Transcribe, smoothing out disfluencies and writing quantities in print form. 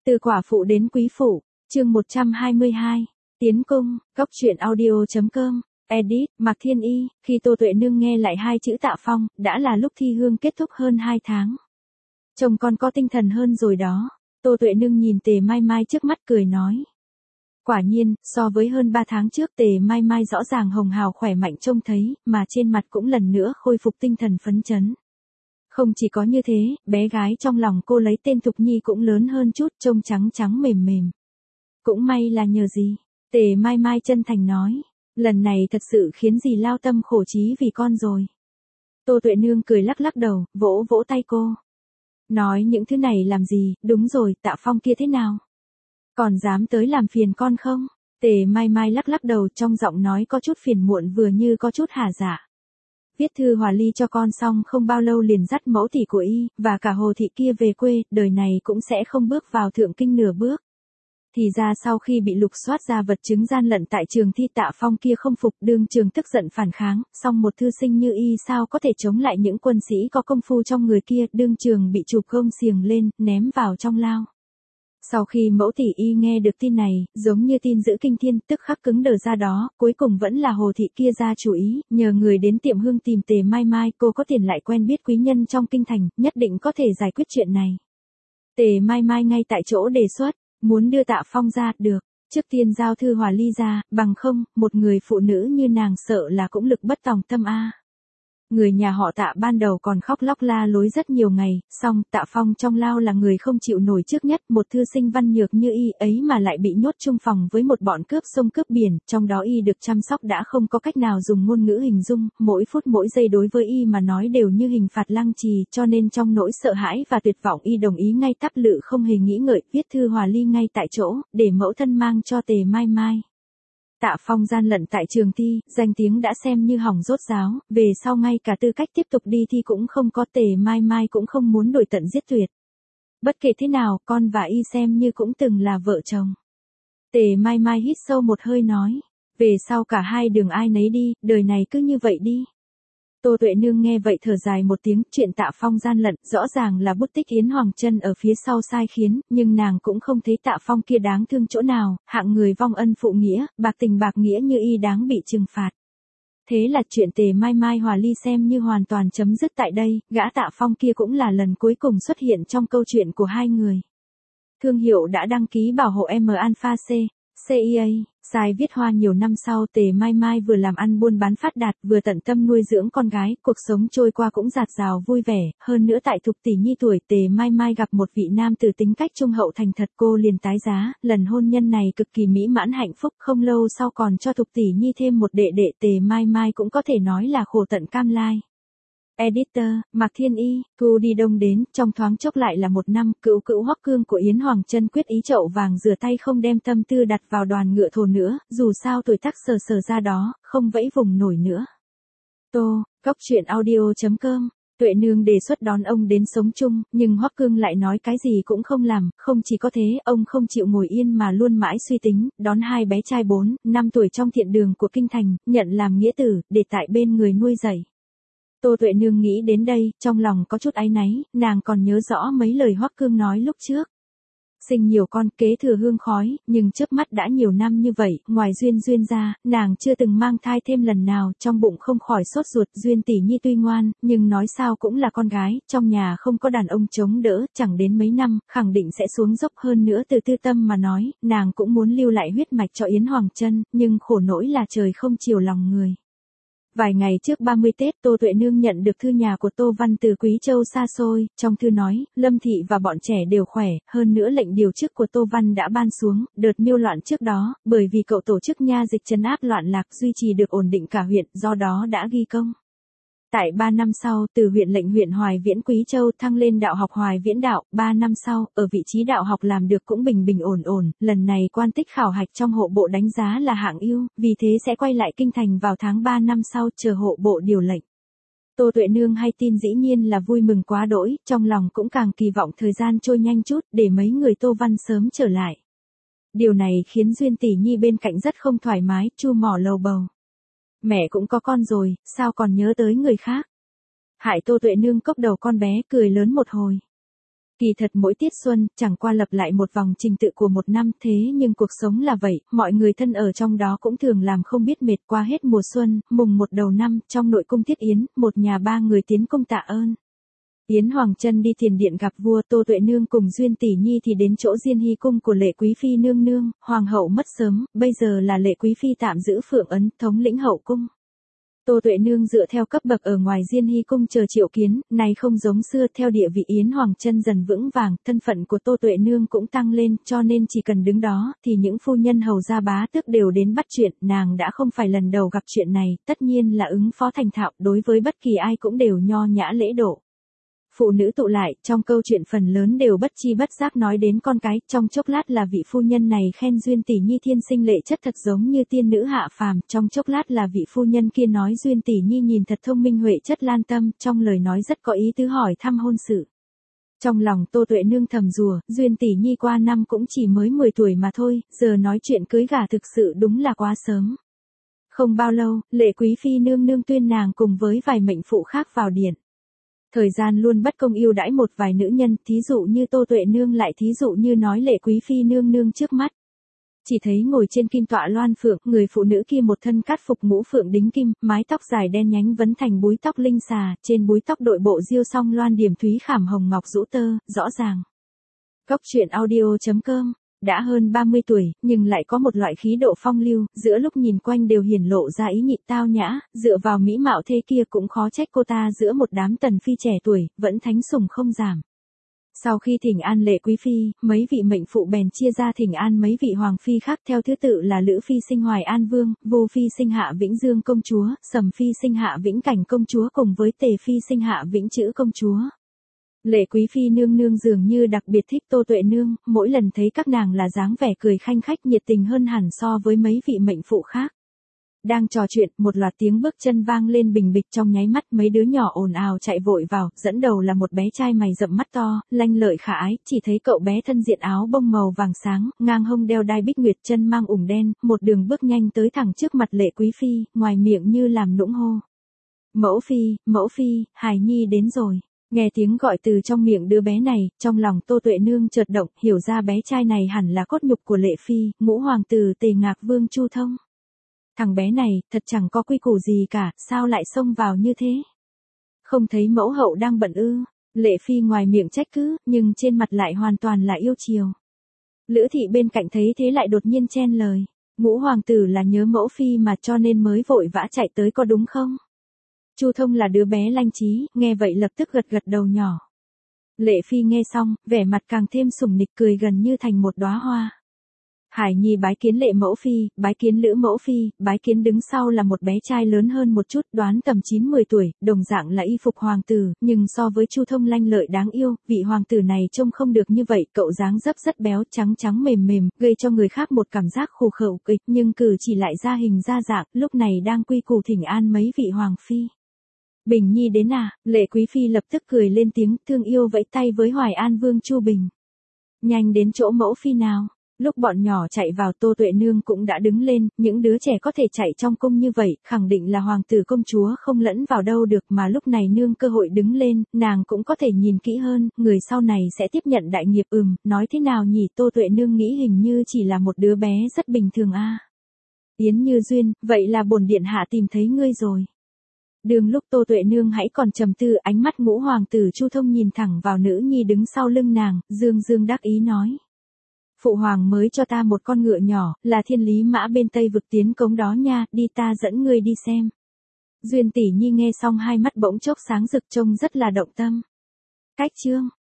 Từ quả phụ đến quý phụ, chương 122, tiến cung, góc truyện audio.com, edit, Mạc Thiên Y. Khi Tô Tuệ Nương nghe lại hai chữ Tạ Phong, đã là lúc thi hương kết thúc hơn 2 tháng. Chồng con có tinh thần hơn rồi đó. Tô Tuệ Nương nhìn Tề Mai Mai trước mắt cười nói. Quả nhiên, so với hơn 3 tháng trước Tề Mai Mai rõ ràng hồng hào khỏe mạnh trông thấy, mà trên mặt cũng lần nữa khôi phục tinh thần phấn chấn. Không chỉ có như thế, bé gái trong lòng cô lấy tên Thục Nhi cũng lớn hơn chút, trông trắng trắng mềm mềm. Cũng may là nhờ gì? Tề Mai Mai chân thành nói. Lần này thật sự khiến dì lao tâm khổ trí vì con rồi. Tô Tuệ Nương cười lắc lắc đầu, vỗ vỗ tay cô. Nói những thứ này làm gì, đúng rồi, Tạ Phong kia thế nào? Còn dám tới làm phiền con không? Tề Mai Mai lắc lắc đầu, trong giọng nói có chút phiền muộn vừa như có chút hả dạ. Viết thư hòa ly cho con xong không bao lâu liền dắt mẫu tỷ của y, và cả Hồ thị kia về quê, đời này cũng sẽ không bước vào thượng kinh nửa bước. Thì ra sau khi bị lục soát ra vật chứng gian lận tại trường thi, Tạ Phong kia không phục, đương trường tức giận phản kháng, song một thư sinh như y sao có thể chống lại những quân sĩ có công phu trong người kia, đương trường bị chụp gông xiềng lên, ném vào trong lao. Sau khi mẫu tỷ y nghe được tin này, giống như tin dữ kinh thiên, tức khắc cứng đờ ra đó, cuối cùng vẫn là Hồ thị kia ra chủ ý, nhờ người đến tiệm hương tìm Tề Mai Mai, cô có tiền lại quen biết quý nhân trong kinh thành, nhất định có thể giải quyết chuyện này. Tề Mai Mai ngay tại chỗ đề xuất, muốn đưa Tạ Phong ra, được, trước tiên giao thư hòa ly ra, bằng không, một người phụ nữ như nàng sợ là cũng lực bất tòng tâm a. Người nhà họ Tạ ban đầu còn khóc lóc la lối rất nhiều ngày, song Tạ Phong trong lao là người không chịu nổi trước nhất, một thư sinh văn nhược như y ấy mà lại bị nhốt chung phòng với một bọn cướp sông cướp biển, trong đó y được chăm sóc đã không có cách nào dùng ngôn ngữ hình dung, mỗi phút mỗi giây đối với y mà nói đều như hình phạt lăng trì, cho nên trong nỗi sợ hãi và tuyệt vọng y đồng ý ngay tắp lự không hề nghĩ ngợi, viết thư hòa ly ngay tại chỗ, để mẫu thân mang cho Tề Mai Mai. Tạ Phong gian lận tại trường thi, danh tiếng đã xem như hỏng rốt ráo, về sau ngay cả tư cách tiếp tục đi thi cũng không có, Tề Mai Mai cũng không muốn đổi tận giết tuyệt. Bất kể thế nào, con và y xem như cũng từng là vợ chồng. Tề Mai Mai hít sâu một hơi nói, về sau cả hai đường ai nấy đi, đời này cứ như vậy đi. Tô Tuệ Nương nghe vậy thở dài một tiếng, chuyện Tạ Phong gian lận, rõ ràng là bút tích Yến Hoàng Chân ở phía sau sai khiến, nhưng nàng cũng không thấy Tạ Phong kia đáng thương chỗ nào, hạng người vong ân phụ nghĩa, bạc tình bạc nghĩa như y đáng bị trừng phạt. Thế là chuyện Tề Mai Mai hòa ly xem như hoàn toàn chấm dứt tại đây, gã Tạ Phong kia cũng là lần cuối cùng xuất hiện trong câu chuyện của hai người. Thương hiệu đã đăng ký bảo hộ M Alpha C, CIA. Sai viết hoa nhiều năm sau, Tề Mai Mai vừa làm ăn buôn bán phát đạt, vừa tận tâm nuôi dưỡng con gái, cuộc sống trôi qua cũng dạt dào vui vẻ, hơn nữa tại Thục tỷ nhi tuổi Tề Mai Mai gặp một vị nam tử tính cách trung hậu thành thật, cô liền tái giá, lần hôn nhân này cực kỳ mỹ mãn hạnh phúc, không lâu sau còn cho Thục tỷ nhi thêm một đệ đệ, Tề Mai Mai cũng có thể nói là khổ tận cam lai. Editor, Mạc Thiên Y. Thu đi đông đến, trong thoáng chốc lại là 1 năm, cữu cữu Hoắc Cương của Yến Hoàng Chân quyết ý chậu vàng rửa tay không đem tâm tư đặt vào đoàn ngựa thồ nữa, dù sao tuổi tác sờ sờ ra đó, không vẫy vùng nổi nữa. Tô, góc truyện audio.com. Tuệ Nương đề xuất đón ông đến sống chung, nhưng Hoắc Cương lại nói cái gì cũng không làm, không chỉ có thế, ông không chịu ngồi yên mà luôn mãi suy tính, đón hai bé trai 4, 5 tuổi trong thiện đường của kinh thành, nhận làm nghĩa tử, để tại bên người nuôi dạy. Tô Tuệ Nương nghĩ đến đây, trong lòng có chút áy náy, nàng còn nhớ rõ mấy lời Hoắc Cương nói lúc trước. Sinh nhiều con, kế thừa hương khói, nhưng trước mắt đã nhiều năm như vậy, ngoài Duyên ra, nàng chưa từng mang thai thêm lần nào, trong bụng không khỏi sốt ruột. Duyên tỷ nhi tuy ngoan, nhưng nói sao cũng là con gái, trong nhà không có đàn ông chống đỡ, chẳng đến mấy năm, khẳng định sẽ xuống dốc. Hơn nữa từ tư tâm mà nói, nàng cũng muốn lưu lại huyết mạch cho Yến Hoàng Chân, nhưng khổ nỗi là trời không chiều lòng người. Vài ngày trước 30 Tết, Tô Tuệ Nương nhận được thư nhà của Tô Văn từ Quý Châu xa xôi, trong thư nói, Lâm Thị và bọn trẻ đều khỏe, hơn nữa lệnh điều chức của Tô Văn đã ban xuống, đợt miêu loạn trước đó, bởi vì cậu tổ chức nha dịch trấn áp loạn lạc duy trì được ổn định cả huyện, do đó đã ghi công. Tại 3 năm sau, từ huyện lệnh huyện Hoài Viễn Quý Châu thăng lên đạo học Hoài Viễn đạo, 3 năm sau, ở vị trí đạo học làm được cũng bình bình ổn, lần này quan tích khảo hạch trong hộ bộ đánh giá là hạng ưu, vì thế sẽ quay lại kinh thành vào tháng 3 năm sau, chờ hộ bộ điều lệnh. Tô Tuệ Nương hay tin dĩ nhiên là vui mừng quá đỗi, trong lòng cũng càng kỳ vọng thời gian trôi nhanh chút, để mấy người Tô Văn sớm trở lại. Điều này khiến Duyên tỷ nhi bên cạnh rất không thoải mái, chu mỏ lầu bầu. Mẹ cũng có con rồi, sao còn nhớ tới người khác? Hại Tô Tuệ Nương cốc đầu con bé, cười lớn một hồi. Kỳ thật mỗi tiết xuân, chẳng qua lặp lại một vòng trình tự của một năm, thế nhưng cuộc sống là vậy, mọi người thân ở trong đó cũng thường làm không biết mệt. Qua hết mùa xuân, mùng 1 đầu năm, trong nội cung thiết yến, một nhà ba người tiến cung tạ ơn. Yến Hoàng Trân đi tiền điện gặp vua, Tô Tuệ Nương cùng Duyên Tỷ Nhi thì đến chỗ Diên Hy cung của Lệ Quý Phi nương nương. Hoàng hậu mất sớm, bây giờ là Lệ Quý Phi tạm giữ Phượng ấn, thống lĩnh hậu cung. Tô Tuệ Nương dựa theo cấp bậc ở ngoài Diên Hy cung chờ triệu kiến, này không giống xưa. Theo địa vị Yến Hoàng Trân dần vững vàng, thân phận của Tô Tuệ Nương cũng tăng lên, cho nên chỉ cần đứng đó, thì những phu nhân hầu gia bá tước đều đến bắt chuyện. Nàng đã không phải lần đầu gặp chuyện này, tất nhiên là ứng phó thành thạo, đối với bất kỳ ai cũng đều nho nhã lễ độ. Phụ nữ tụ lại, trong câu chuyện phần lớn đều bất chi bất giác nói đến con cái, trong chốc lát là vị phu nhân này khen Duyên Tỷ Nhi thiên sinh lệ chất thật giống như tiên nữ hạ phàm, trong chốc lát là vị phu nhân kia nói Duyên Tỷ Nhi nhìn thật thông minh huệ chất lan tâm, trong lời nói rất có ý tứ hỏi thăm hôn sự. Trong lòng Tô Tuệ Nương thầm rủa, Duyên Tỷ Nhi qua năm cũng chỉ mới 10 tuổi mà thôi, giờ nói chuyện cưới gả thực sự đúng là quá sớm. Không bao lâu, Lệ Quý Phi nương nương tuyên nàng cùng với vài mệnh phụ khác vào điện. Thời gian luôn bất công ưu đãi một vài nữ nhân, thí dụ như Tô Tuệ Nương lại thí dụ như nói Lệ Quý Phi nương nương trước mắt. Chỉ thấy ngồi trên kim tọa loan phượng, người phụ nữ kia một thân cát phục ngũ phượng đính kim, mái tóc dài đen nhánh vấn thành búi tóc linh xà, trên búi tóc đội bộ diêu song loan điểm thúy khảm hồng ngọc rũ tơ, rõ ràng. Góc truyện audio.com. Đã hơn 30 tuổi, nhưng lại có một loại khí độ phong lưu, giữa lúc nhìn quanh đều hiển lộ ra ý nhị tao nhã, dựa vào mỹ mạo thế kia cũng khó trách cô ta giữa một đám tần phi trẻ tuổi, vẫn thánh sủng không giảm. Sau khi thỉnh an Lệ Quý Phi, mấy vị mệnh phụ bèn chia ra thỉnh an mấy vị hoàng phi khác theo thứ tự là Lữ Phi sinh Hoài An Vương, Vô Phi sinh Hạ Vĩnh Dương công chúa, Sầm Phi sinh Hạ Vĩnh Cảnh công chúa cùng với Tề Phi sinh Hạ Vĩnh Chữ công chúa. Lệ Quý Phi nương nương dường như đặc biệt thích Tô Tuệ Nương, mỗi lần thấy các nàng là dáng vẻ cười khanh khách nhiệt tình hơn hẳn so với mấy vị mệnh phụ khác. Đang trò chuyện, một loạt tiếng bước chân vang lên bình bịch, trong nháy mắt mấy đứa nhỏ ồn ào chạy vội vào, dẫn đầu là một bé trai mày rậm mắt to, lanh lợi khả ái, chỉ thấy cậu bé thân diện áo bông màu vàng sáng, ngang hông đeo đai bích nguyệt, chân mang ủng đen, một đường bước nhanh tới thẳng trước mặt Lệ Quý Phi, ngoài miệng như làm nũng hô. Mẫu phi, hài nhi đến rồi. Nghe tiếng gọi từ trong miệng đứa bé này, trong lòng Tô Tuệ Nương chợt động, hiểu ra bé trai này hẳn là cốt nhục của Lệ Phi, ngũ hoàng tử Tề Ngạc Vương Chu Thông. Thằng bé này, thật chẳng có quy củ gì cả, sao lại xông vào như thế? Không thấy mẫu hậu đang bận ư? Lệ Phi ngoài miệng trách cứ, nhưng trên mặt lại hoàn toàn là yêu chiều. Lữ thị bên cạnh thấy thế lại đột nhiên chen lời. Ngũ hoàng tử là nhớ mẫu phi mà cho nên mới vội vã chạy tới có đúng không? Chu Thông là đứa bé lanh trí, nghe vậy lập tức gật gật đầu nhỏ. Lệ Phi nghe xong, vẻ mặt càng thêm sủng nịch cười gần như thành một đóa hoa. Hải nhi bái kiến Lệ mẫu phi, bái kiến Lữ mẫu phi, bái kiến đứng sau là một bé trai lớn hơn một chút, đoán tầm 9-10 tuổi, đồng dạng là y phục hoàng tử, nhưng so với Chu Thông lanh lợi đáng yêu, vị hoàng tử này trông không được như vậy, cậu dáng dấp rất béo, trắng trắng mềm mềm, gây cho người khác một cảm giác khù khựu kịch, nhưng cử chỉ lại ra hình ra dạng, lúc này đang quy củ thỉnh an mấy vị hoàng phi. Bình Nhi đến à, Lệ Quý Phi lập tức cười lên tiếng, thương yêu vẫy tay với Hoài An Vương Chu Bình. Nhanh đến chỗ mẫu phi nào. Lúc bọn nhỏ chạy vào, Tô Tuệ Nương cũng đã đứng lên, những đứa trẻ có thể chạy trong cung như vậy, khẳng định là hoàng tử công chúa không lẫn vào đâu được, mà lúc này nương cơ hội đứng lên, nàng cũng có thể nhìn kỹ hơn, người sau này sẽ tiếp nhận đại nghiệp. Nói thế nào nhỉ? Tô Tuệ Nương nghĩ hình như chỉ là một đứa bé rất bình thường a. Yến Như Duyên, vậy là bổn điện hạ tìm thấy ngươi rồi. Đường lúc Tô Tuệ Nương hãy còn trầm tư, ánh mắt ngũ hoàng tử Chu Thông nhìn thẳng vào nữ nhi đứng sau lưng nàng, dương dương đắc ý nói. Phụ hoàng mới cho ta một con ngựa nhỏ, là Thiên Lý Mã bên Tây vực tiến cống đó nha, đi ta dẫn ngươi đi xem. Duyên Tỷ Nhi nghe xong hai mắt bỗng chốc sáng rực trông rất là động tâm. Cách chương.